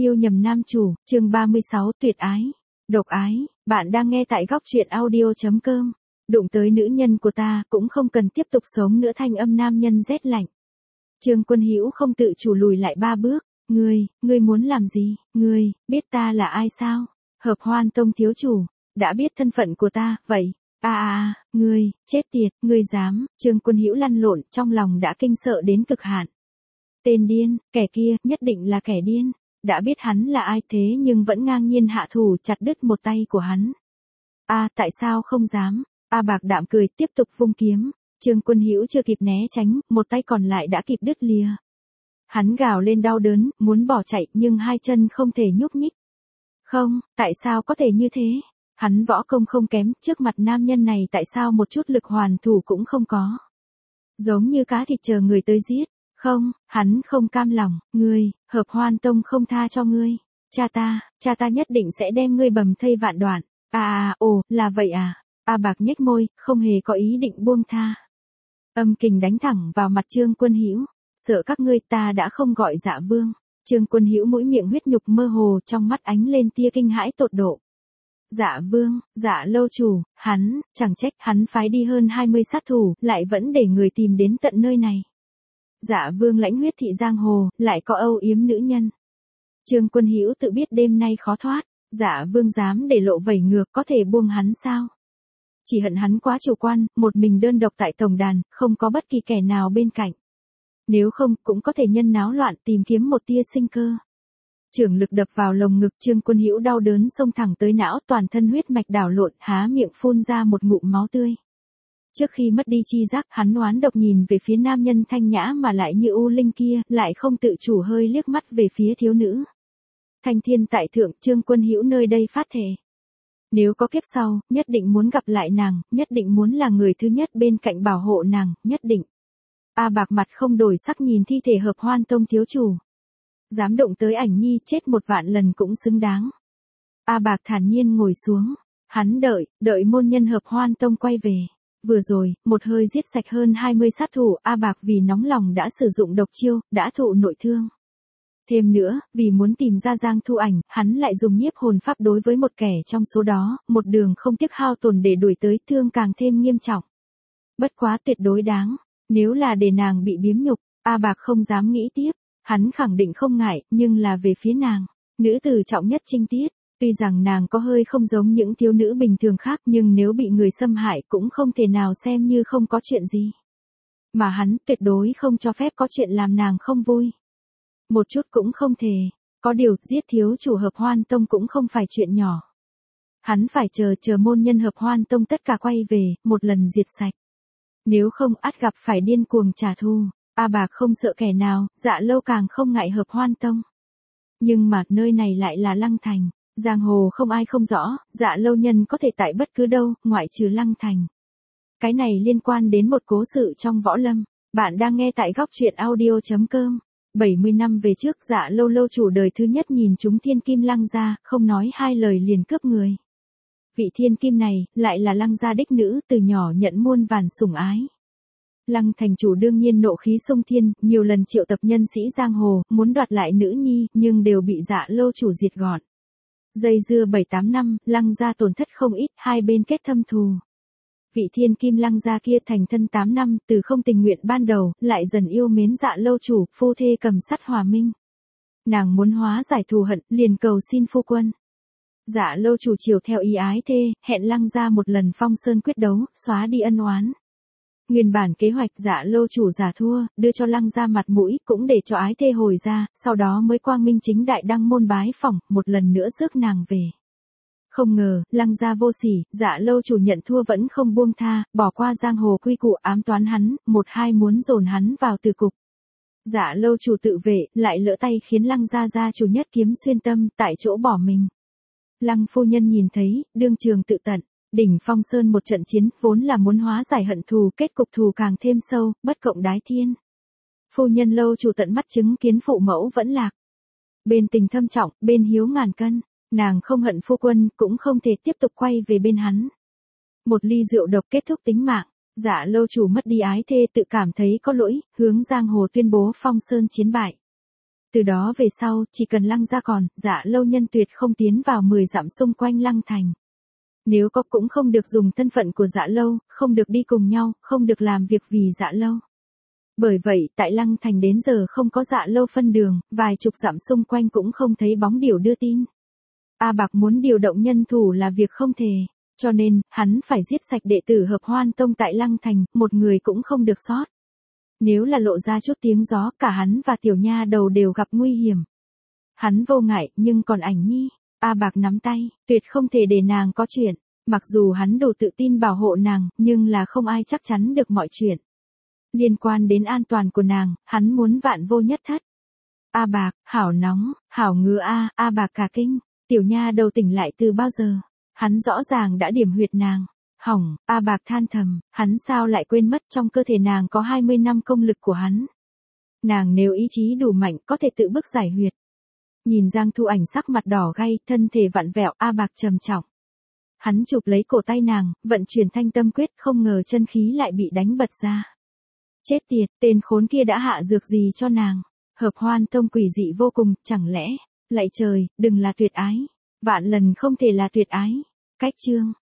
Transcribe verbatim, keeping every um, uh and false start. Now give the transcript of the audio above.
Yêu nhầm nam chủ, chương ba mươi sáu tuyệt ái, độc ái, bạn đang nghe tại góc truyện audio.com. Đụng tới nữ nhân của ta cũng không cần tiếp tục sống nữa, thanh âm nam nhân rét lạnh. Trương Quân Hữu không tự chủ lùi lại ba bước, ngươi, ngươi muốn làm gì, ngươi, biết ta là ai sao? Hợp Hoan Tông thiếu chủ, đã biết thân phận của ta, vậy, à à à, ngươi, chết tiệt, ngươi dám, Trương Quân Hữu lăn lộn trong lòng đã kinh sợ đến cực hạn. Tên điên, kẻ kia, nhất định là kẻ điên. Đã biết hắn là ai thế nhưng vẫn ngang nhiên hạ thủ chặt đứt một tay của hắn. A à, tại sao không dám? A à, Bạc đạm cười tiếp tục vung kiếm. Trương Quân Hữu chưa kịp né tránh, một tay còn lại đã kịp đứt lìa. Hắn gào lên đau đớn, muốn bỏ chạy nhưng hai chân không thể nhúc nhích. Không, tại sao có thể như thế? Hắn võ công không kém, trước mặt nam nhân này tại sao một chút lực hoàn thủ cũng không có? Giống như cá thịt chờ người tới giết. Không, hắn không cam lòng, ngươi, Hợp Hoan Tông không tha cho ngươi. Cha ta, cha ta nhất định sẽ đem ngươi bầm thây vạn đoạn. À à, ồ, là vậy à. A à, Bạc nhếch môi, không hề có ý định buông tha. Âm kình đánh thẳng vào mặt Trương Quân Hữu. Sợ các ngươi, ta đã không gọi Dạ Vương. Trương Quân Hữu mũi miệng huyết nhục mơ hồ, trong mắt ánh lên tia kinh hãi tột độ. Dạ Vương, Dạ lâu chủ, hắn, chẳng trách hắn phái đi hơn hai mươi sát thủ, lại vẫn để người tìm đến tận nơi này. Dạ Vương lãnh huyết thị giang hồ, lại có âu yếm nữ nhân. Trương Quân Hữu tự biết đêm nay khó thoát, Dạ Vương dám để lộ vẩy ngược, có thể buông hắn sao? Chỉ hận hắn quá chủ quan, một mình đơn độc tại tổng đàn, không có bất kỳ kẻ nào bên cạnh. Nếu không, cũng có thể nhân náo loạn tìm kiếm một tia sinh cơ. Trưởng lực đập vào lồng ngực, Trương Quân Hữu đau đớn xông thẳng tới não, toàn thân huyết mạch đảo lộn, há miệng phun ra một ngụm máu tươi. Trước khi mất đi chi giác, hắn oán độc nhìn về phía nam nhân thanh nhã mà lại như u linh kia, lại không tự chủ hơi liếc mắt về phía thiếu nữ. Thanh thiên tại thượng, Trương Quân Hữu nơi đây phát thề. Nếu có kiếp sau, nhất định muốn gặp lại nàng, nhất định muốn là người thứ nhất bên cạnh bảo hộ nàng, nhất định. A Bạc mặt không đổi sắc nhìn thi thể Hợp Hoan Tông thiếu chủ. Dám động tới ảnh nhi chết một vạn lần cũng xứng đáng. A Bạc thản nhiên ngồi xuống. Hắn đợi, đợi môn nhân Hợp Hoan Tông quay về. Vừa rồi, một hơi giết sạch hơn hai mươi sát thủ, A Bạc vì nóng lòng đã sử dụng độc chiêu, đã thụ nội thương. Thêm nữa, vì muốn tìm ra Giang Thu Ảnh, hắn lại dùng nhiếp hồn pháp đối với một kẻ trong số đó, một đường không tiếc hao tổn để đuổi tới, thương càng thêm nghiêm trọng. Bất quá tuyệt đối đáng, nếu là để nàng bị biếm nhục, A Bạc không dám nghĩ tiếp, hắn khẳng định không ngại, nhưng là về phía nàng, nữ tử trọng nhất trinh tiết. Tuy rằng nàng có hơi không giống những thiếu nữ bình thường khác nhưng nếu bị người xâm hại cũng không thể nào xem như không có chuyện gì. Mà hắn tuyệt đối không cho phép có chuyện làm nàng không vui. Một chút cũng không thể. Có điều, giết thiếu chủ Hợp Hoan Tông cũng không phải chuyện nhỏ. Hắn phải chờ chờ môn nhân Hợp Hoan Tông tất cả quay về, một lần diệt sạch. Nếu không ắt gặp phải điên cuồng trả thù. A Bạc không sợ kẻ nào, Dạ lâu càng không ngại Hợp Hoan Tông. Nhưng mà nơi này lại là Lăng Thành. Giang hồ không ai không rõ, Dạ lâu nhân có thể tại bất cứ đâu, ngoại trừ Lăng Thành. Cái này liên quan đến một cố sự trong võ lâm. Bạn đang nghe tại góc truyện audio.com. bảy mươi năm về trước, Dạ lâu lâu chủ đời thứ nhất nhìn chúng thiên kim Lăng gia, không nói hai lời liền cướp người. Vị thiên kim này, lại là Lăng gia đích nữ, từ nhỏ nhận muôn vàn sủng ái. Lăng thành chủ đương nhiên nộ khí xông thiên, nhiều lần triệu tập nhân sĩ giang hồ, muốn đoạt lại nữ nhi, nhưng đều bị Dạ lâu chủ diệt gọn. Dây dưa bảy tám năm, Lăng gia tổn thất không ít, hai bên kết thâm thù. Vị thiên kim Lăng gia kia thành thân tám năm, từ không tình nguyện ban đầu, lại dần yêu mến Dạ lâu chủ, phu thê cầm sắt hòa minh. Nàng muốn hóa giải thù hận, liền cầu xin phu quân. Dạ lâu chủ chiều theo ý ái thê, hẹn Lăng gia một lần phong sơn quyết đấu, xóa đi ân oán. Nguyên bản kế hoạch Dạ lâu chủ giả thua, đưa cho Lăng gia mặt mũi, cũng để cho ái thê hồi ra, sau đó mới quang minh chính đại đăng môn bái phỏng, một lần nữa rước nàng về. Không ngờ, Lăng gia vô sỉ, Dạ lâu chủ nhận thua vẫn không buông tha, bỏ qua giang hồ quy củ ám toán hắn, một hai muốn dồn hắn vào tử cục. Dạ lâu chủ tự vệ, lại lỡ tay khiến Lăng gia gia chủ nhất kiếm xuyên tâm, tại chỗ bỏ mình. Lăng phu nhân nhìn thấy, đương trường tự tận. Đỉnh Phong Sơn một trận chiến, vốn là muốn hóa giải hận thù, kết cục thù càng thêm sâu, bất cộng đái thiên. Phu nhân lâu chủ tận mắt chứng kiến phụ mẫu vẫn lạc. Bên tình thâm trọng, bên hiếu ngàn cân, nàng không hận phu quân, cũng không thể tiếp tục quay về bên hắn. Một ly rượu độc kết thúc tính mạng, Dạ lâu chủ mất đi ái thê, tự cảm thấy có lỗi, hướng giang hồ tuyên bố Phong Sơn chiến bại. Từ đó về sau, chỉ cần Lăng gia còn, Dạ Lâu nhân tuyệt không tiến vào mười dặm xung quanh Lăng thành. Nếu có cũng không được dùng thân phận của Dạ Lâu, không được đi cùng nhau, không được làm việc vì Dạ Lâu. Bởi vậy, tại Lăng thành đến giờ không có Dạ Lâu phân đường, vài chục dặm xung quanh cũng không thấy bóng điểu đưa tin. A Bạc muốn điều động nhân thủ là việc không thể, cho nên, hắn phải giết sạch đệ tử Hợp Hoan Tông tại Lăng thành, một người cũng không được sót. Nếu là lộ ra chút tiếng gió, cả hắn và tiểu nha đầu đều gặp nguy hiểm. Hắn vô ngại, nhưng còn ảnh nhi, A Bạc nắm tay, tuyệt không thể để nàng có chuyện. Mặc dù hắn đủ tự tin bảo hộ nàng, nhưng là không ai chắc chắn được mọi chuyện. Liên quan đến an toàn của nàng, hắn muốn vạn vô nhất thất. A Bạc, hảo nóng, hảo ngứa a, A Bạc cả kinh, tiểu nha đầu tỉnh lại từ bao giờ? Hắn rõ ràng đã điểm huyệt nàng. Hỏng, A Bạc than thầm, hắn sao lại quên mất trong cơ thể nàng có hai mươi năm công lực của hắn. Nàng nếu ý chí đủ mạnh có thể tự bức giải huyệt. Nhìn Giang Thu Ảnh sắc mặt đỏ gay, thân thể vặn vẹo, A Bạc trầm trọng. Hắn chụp lấy cổ tay nàng, vận chuyển thanh tâm quyết, không ngờ chân khí lại bị đánh bật ra. Chết tiệt, tên khốn kia đã hạ dược gì cho nàng? Hợp Hoan Tông quỷ dị vô cùng, chẳng lẽ, lạy trời, đừng là tuyệt ái. Vạn lần không thể là tuyệt ái. Cách chương